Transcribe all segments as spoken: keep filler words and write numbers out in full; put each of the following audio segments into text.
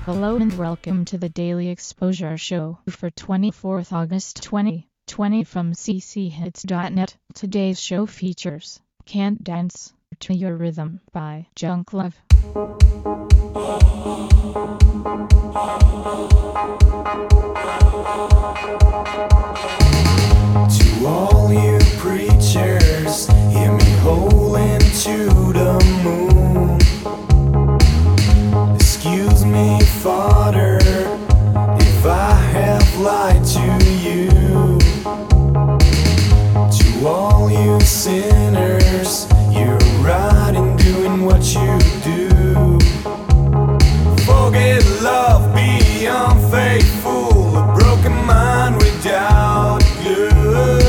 Hello and welcome to the Daily Exposure Show for twenty-fourth August twenty twenty from c c hits dot net. Today's show features Can't Dance to Your Rhythm by Junk Love. To all you preachers, hear me holding to the moon. Excuse me, Father, if I have lied to you. To all you sinners, you're right in doing what you do. Forget love, be unfaithful, a broken mind without glue.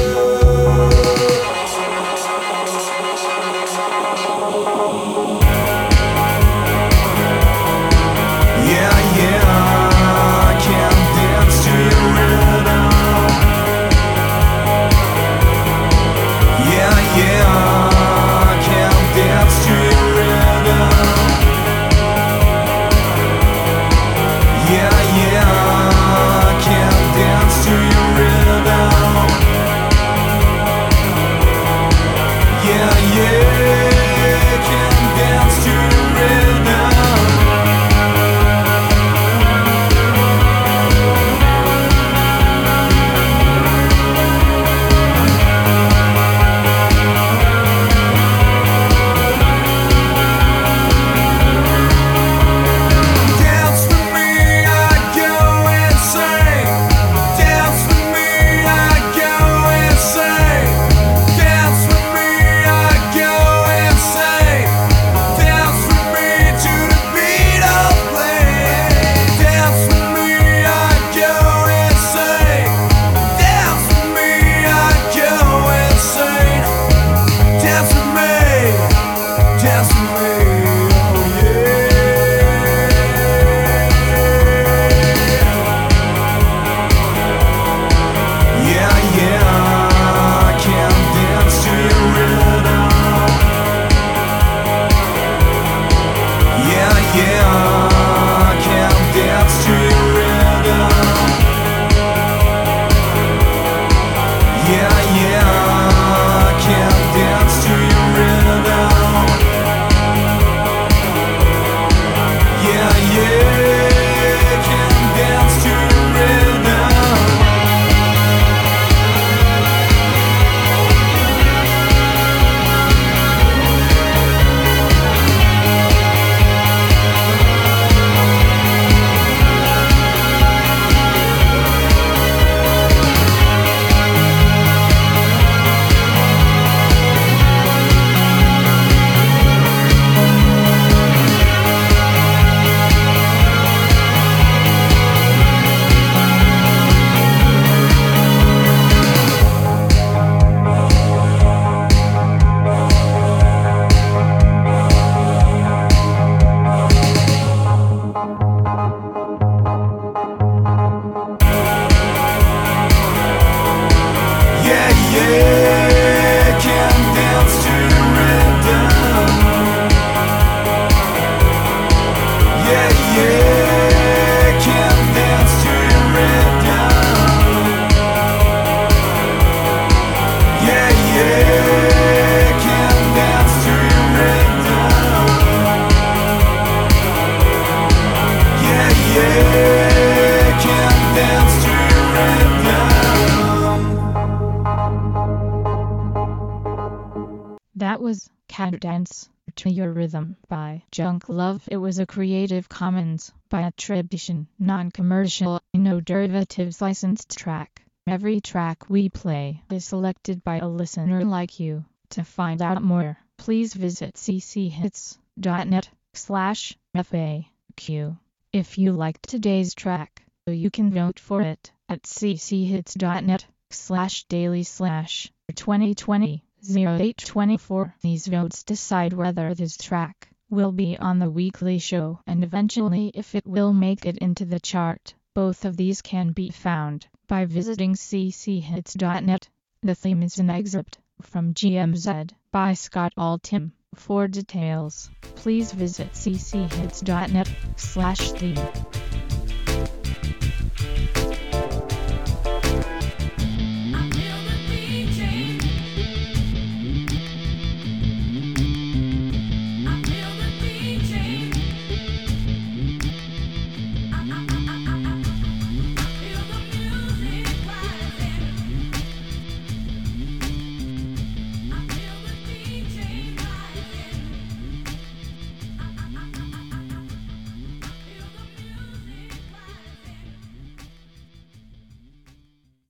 That was Can't Dance to Your Rhythm by Junk Love. It was a Creative Commons by attribution, non-commercial, no derivatives licensed track. Every track we play is selected by a listener like you. To find out more, please visit c c hits dot net slash F A Q. If you liked today's track, you can vote for it at c c hits dot net slash daily slash twenty twenty oh eight twenty-four. These votes decide whether this track will be on the weekly show and eventually if it will make it into the chart. Both of these can be found by visiting c c hits dot net. The theme is an excerpt from G M Z by Scott Altham. For details, please visit c c hits dot net slash theme.